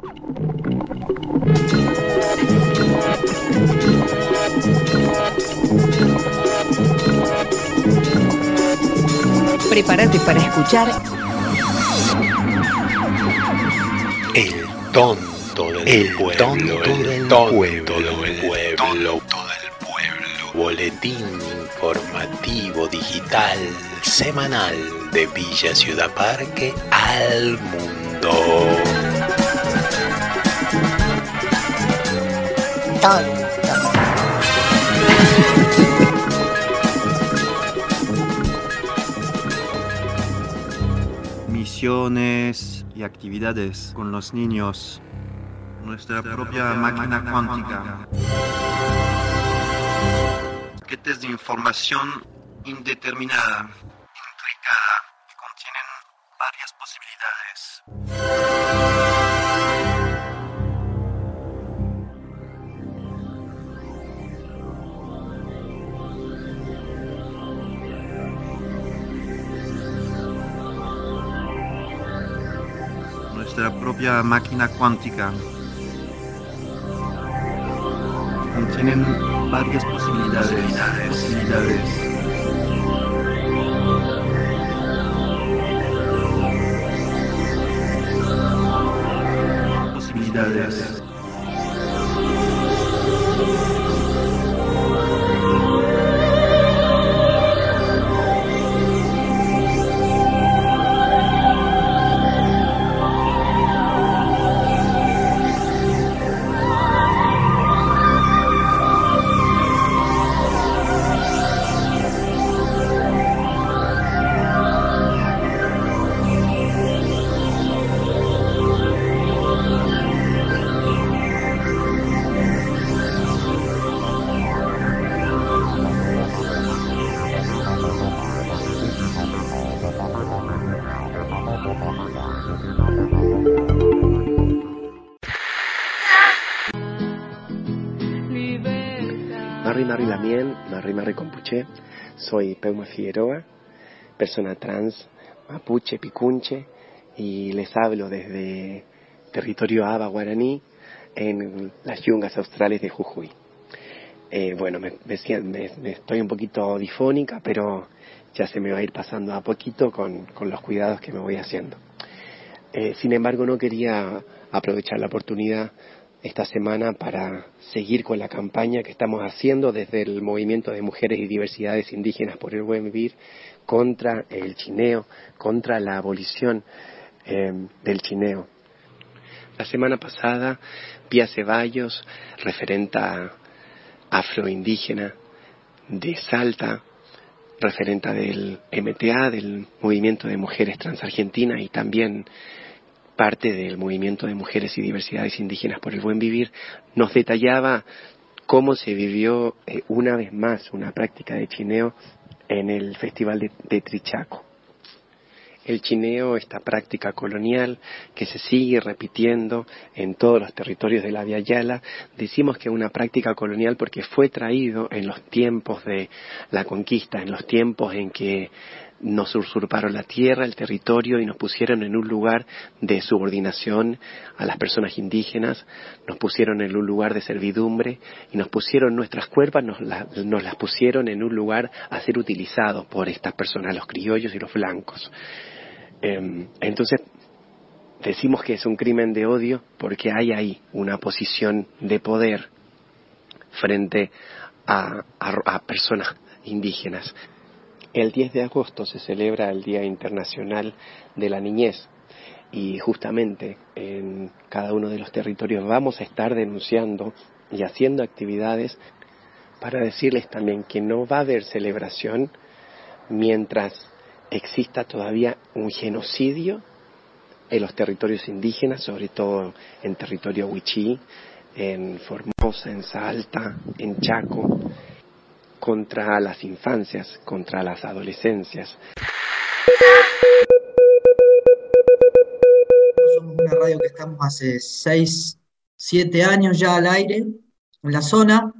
Prepárate para escuchar El tonto del pueblo. Boletín informativo digital semanal de Villa Ciudad Parque al mundo. Misiones y actividades con los niños, nuestra propia máquina cuántica, paquetes de información indeterminada, intricada, que contienen varias posibilidades. Nuestra propia máquina cuántica contienen varias posibilidades. Marri Lamien, Marri Compuche, soy Peuma Figueroa, persona trans, mapuche, picunche, y les hablo desde territorio Aba Guaraní, en las yungas australes de Jujuy. Me estoy un poquito difónica, pero ya se me va a ir pasando a poquito con los cuidados que me voy haciendo. Sin embargo, no quería aprovechar la oportunidad esta semana para seguir con la campaña que estamos haciendo desde el Movimiento de Mujeres y Diversidades Indígenas por el Buen Vivir contra el chineo, contra la abolición del chineo. La semana pasada, Pía Ceballos, referenta afroindígena de Salta, referenta del MTA, del Movimiento de Mujeres Transargentina, y también parte del Movimiento de Mujeres y Diversidades Indígenas por el Buen Vivir, nos detallaba cómo se vivió una vez más una práctica de chineo en el Festival de Trichaco. El chineo, esta práctica colonial que se sigue repitiendo en todos los territorios de la Via Yala, decimos que es una práctica colonial porque fue traído en los tiempos de la conquista, en los tiempos en que nos usurparon la tierra, el territorio, y nos pusieron en un lugar de subordinación a las personas indígenas, nos pusieron en un lugar de servidumbre y nos pusieron nuestras cuerpos, nos las pusieron en un lugar a ser utilizados por estas personas, los criollos y los blancos. Entonces decimos que es un crimen de odio porque hay ahí una posición de poder frente a personas indígenas. El 10 de agosto se celebra el Día Internacional de la Niñez y justamente en cada uno de los territorios vamos a estar denunciando y haciendo actividades para decirles también que no va a haber celebración mientras exista todavía un genocidio en los territorios indígenas, sobre todo en territorio Wichí, en Formosa, en Salta, en Chaco, contra las infancias, contra las adolescencias. Somos una radio que estamos hace 6, 7 años ya al aire en la zona.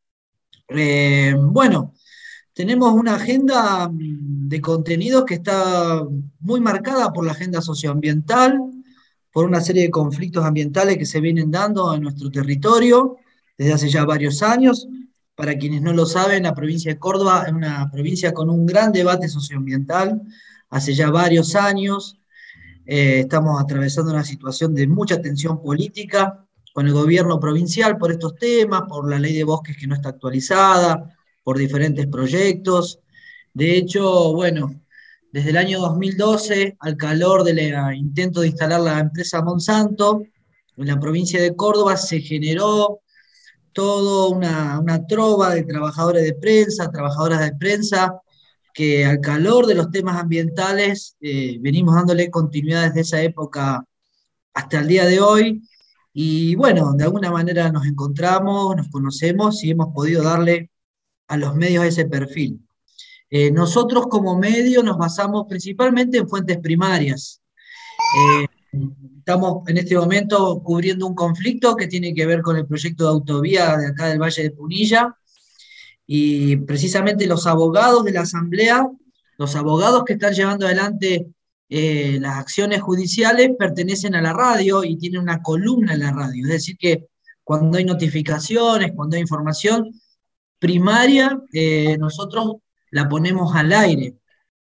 Tenemos una agenda de contenidos que está muy marcada por la agenda socioambiental, por una serie de conflictos ambientales que se vienen dando en nuestro territorio desde hace ya varios años. Para quienes no lo saben, la provincia de Córdoba es una provincia con un gran debate socioambiental hace ya varios años. Estamos atravesando una situación de mucha tensión política con el gobierno provincial por estos temas, por la ley de bosques que no está actualizada, por diferentes proyectos. De hecho, bueno, desde el año 2012, al calor del intento de instalar la empresa Monsanto, en la provincia de Córdoba se generó toda una trova de trabajadores de prensa, trabajadoras de prensa, que al calor de los temas ambientales venimos dándole continuidad desde esa época hasta el día de hoy. Y bueno, de alguna manera nos encontramos, nos conocemos y hemos podido darle a los medios ese perfil. Nosotros como medio nos basamos principalmente en fuentes primarias. Eh, Estamos en este momento cubriendo un conflicto que tiene que ver con el proyecto de autovía de acá del Valle de Punilla, y precisamente los abogados de la Asamblea, los abogados que están llevando adelante las acciones judiciales, pertenecen a la radio y tienen una columna en la radio. Es decir, que cuando hay notificaciones, cuando hay información primaria, nosotros la ponemos al aire.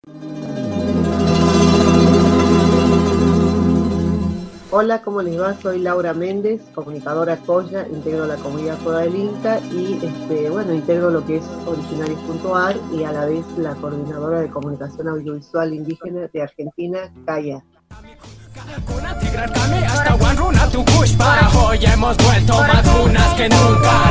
Hola, ¿cómo les va? Soy Laura Méndez, comunicadora Coya, integro la comunidad Coda del Inca y integro lo que es Originarios.ar y a la vez la coordinadora de comunicación audiovisual indígena de Argentina, CAIA. Hoy hemos vuelto más lunas que nunca.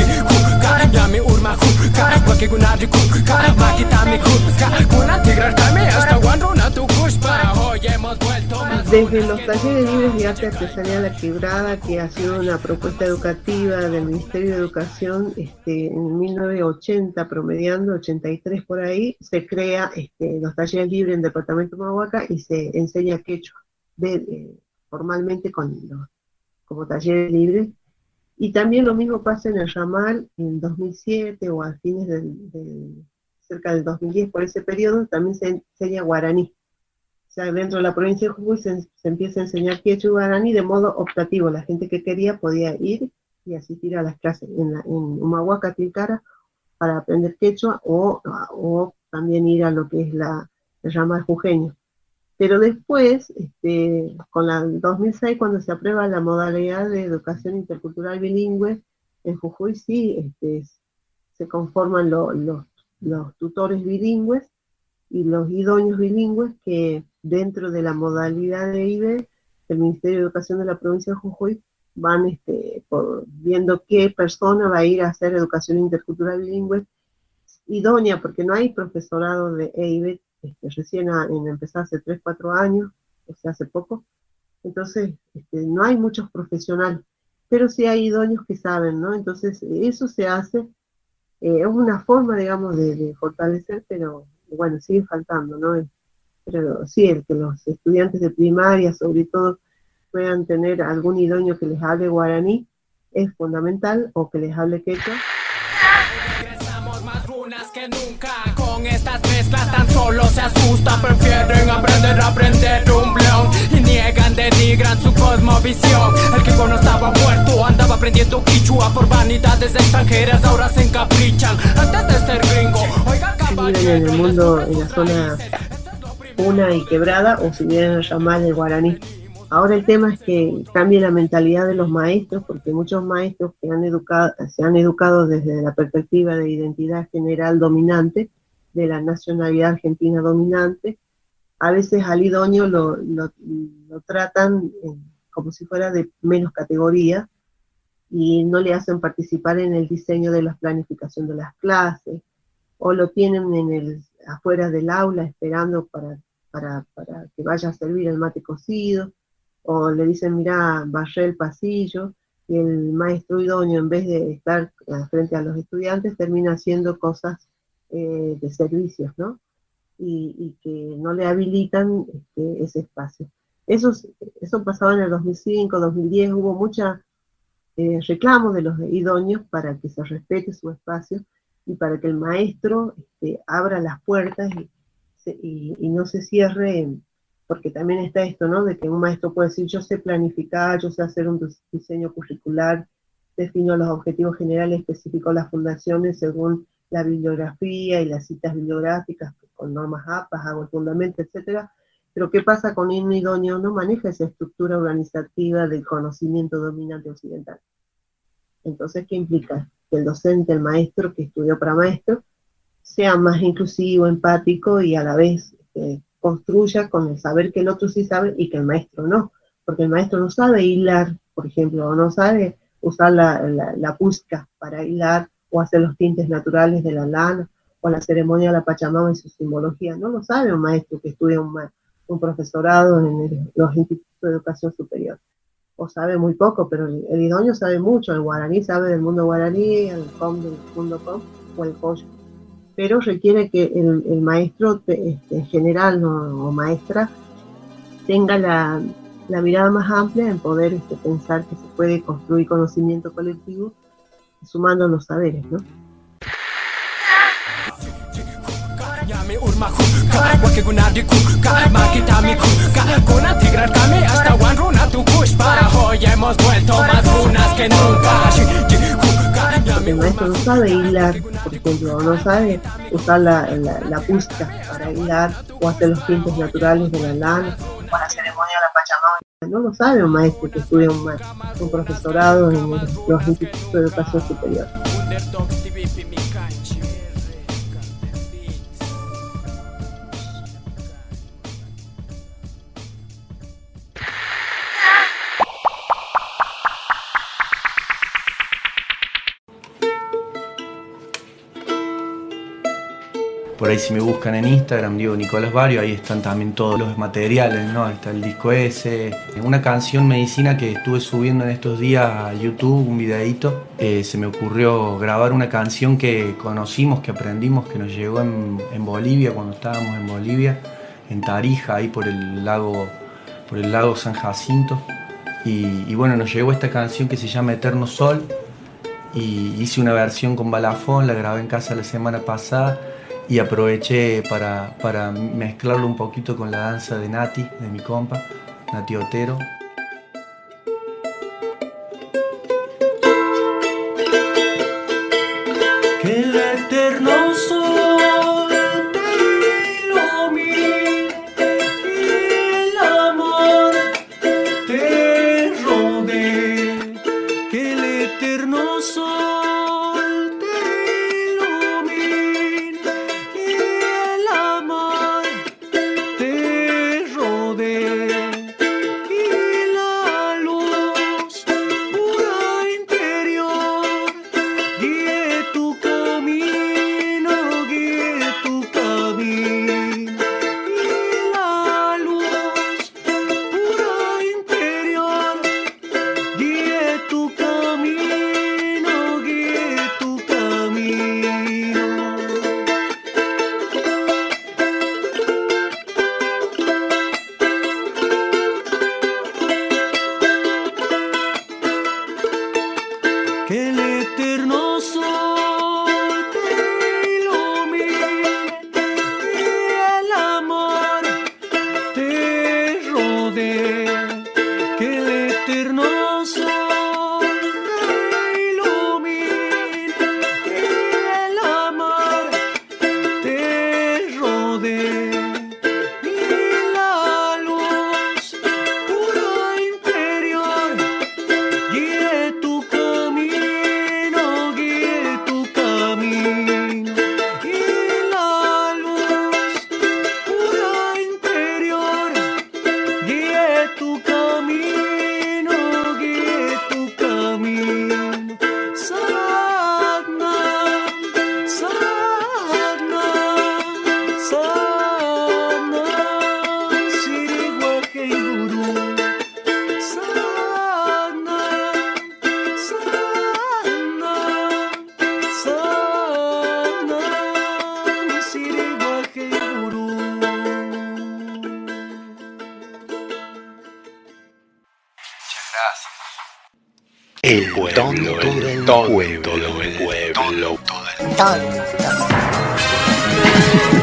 Desde los talleres libres de arte artesanal La Quebrada, que ha sido una propuesta educativa del Ministerio de Educación en 1980, promediando 83 por ahí, se crea los talleres libres en el departamento de Humahuaca y se enseña quechua formalmente como talleres libres. Y también lo mismo pasa en el Ramal en 2007 o a fines cerca del 2010, por ese periodo también se enseña guaraní. O sea, dentro de la provincia de Jujuy se empieza a enseñar quechua y guaraní de modo optativo. La gente que quería podía ir y asistir a las clases en Humahuaca, Tilcara, para aprender quechua o también ir a lo que es el Ramal jujeño. Pero después, con la 2006, cuando se aprueba la modalidad de educación intercultural bilingüe, en Jujuy sí se conforman los tutores bilingües y los idóneos bilingües que dentro de la modalidad de IBE, del Ministerio de Educación de la provincia de Jujuy, van viendo qué persona va a ir a hacer educación intercultural bilingüe idónea, porque no hay profesorado de EIBE, recién empezó hace 3, 4 años, o sea, hace poco. Entonces, no hay muchos profesionales, pero sí hay idóneos que saben, ¿no? Entonces, eso se hace, es una forma, digamos, de fortalecer, pero bueno, sigue faltando, ¿no? Pero sí, el que los estudiantes de primaria, sobre todo, puedan tener algún idóneo que les hable guaraní, es fundamental, o que les hable quechua. Que nunca con estas mezclas tan solo se asustan, prefieren aprender un blon y niegan, denigran su cosmovisión. El que cuando estaba muerto andaba aprendiendo quichua por vanidades extranjeras, ahora se encaprichan antes de ser gringo. Oiga, caballero, si viven en el mundo, en la zona Puna y Quebrada, o si vienen a llamar el guaraní. Ahora el tema es que cambie la mentalidad de los maestros, porque muchos maestros que se han educado desde la perspectiva de identidad general dominante, de la nacionalidad argentina dominante, a veces al idóneo lo tratan como si fuera de menos categoría y no le hacen participar en el diseño de la planificación de las clases, o lo tienen afuera del aula esperando para que vaya a servir el mate cocido, o le dicen, mira, barré el pasillo, y el maestro idóneo, en vez de estar frente a los estudiantes, termina haciendo cosas de servicios, ¿no? Y que no le habilitan ese espacio. Eso pasaba en el 2005, 2010, hubo mucha reclamos de los idóneos para que se respete su espacio y para que el maestro abra las puertas y no se cierre porque también está esto, ¿no? De que un maestro puede decir, yo sé planificar, yo sé hacer un diseño curricular, defino los objetivos generales, especifico las fundaciones según la bibliografía y las citas bibliográficas, con normas APAS, hago el fundamento, etcétera. Pero ¿qué pasa con un idóneo? No maneja esa estructura organizativa del conocimiento dominante occidental. Entonces, ¿qué implica? Que el docente, el maestro que estudió para maestro, sea más inclusivo, empático y a la vez construya con el saber que el otro sí sabe y que el maestro no. Porque el maestro no sabe hilar, por ejemplo, o no sabe usar la pusca para hilar o hacer los tintes naturales de la lana o la ceremonia de la Pachamama y su simbología. No lo sabe un maestro que estudia un profesorado en los institutos de educación superior. O sabe muy poco, pero el idóneo sabe mucho. El guaraní sabe del mundo guaraní, el com del mundo com o el pollo. Pero requiere que el maestro general o maestra tenga la mirada más amplia en poder pensar que se puede construir conocimiento colectivo sumando los saberes, ¿no? El maestro no sabe hilar, por ejemplo, o no sabe usar la pusca para hilar o hacer los tintes naturales de la lana o la ceremonia de la Pachamama. No lo sabe un maestro que estudia un profesorado en los institutos de educación superior. Por ahí si me buscan en Instagram, Diego Nicolás Barrio, ahí están también todos los materiales, ¿no? Está el disco ese, una canción Medicina que estuve subiendo en estos días a YouTube, un videíto. Se me ocurrió grabar una canción que conocimos, que aprendimos, que nos llegó en Bolivia, cuando estábamos en Bolivia, en Tarija, ahí por el lago San Jacinto. Y bueno, nos llegó esta canción que se llama Eterno Sol, y hice una versión con balafón, la grabé en casa la semana pasada, y aproveché para mezclarlo un poquito con la danza de Nati, de mi compa, Nati Otero. Que el eterno sol te ilumine y el amor te rodee, que el eterno sol El tonto del pueblo. Tonto.